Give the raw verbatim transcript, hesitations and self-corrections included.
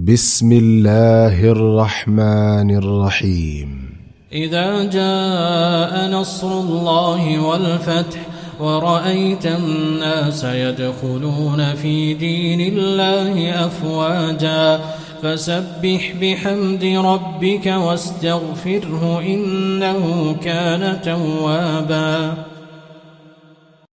بسم الله الرحمن الرحيم. إذا جاء نصر الله والفتح ورأيت الناس يدخلون في دين الله أفواجا فسبح بحمد ربك واستغفره إنه كان توابا.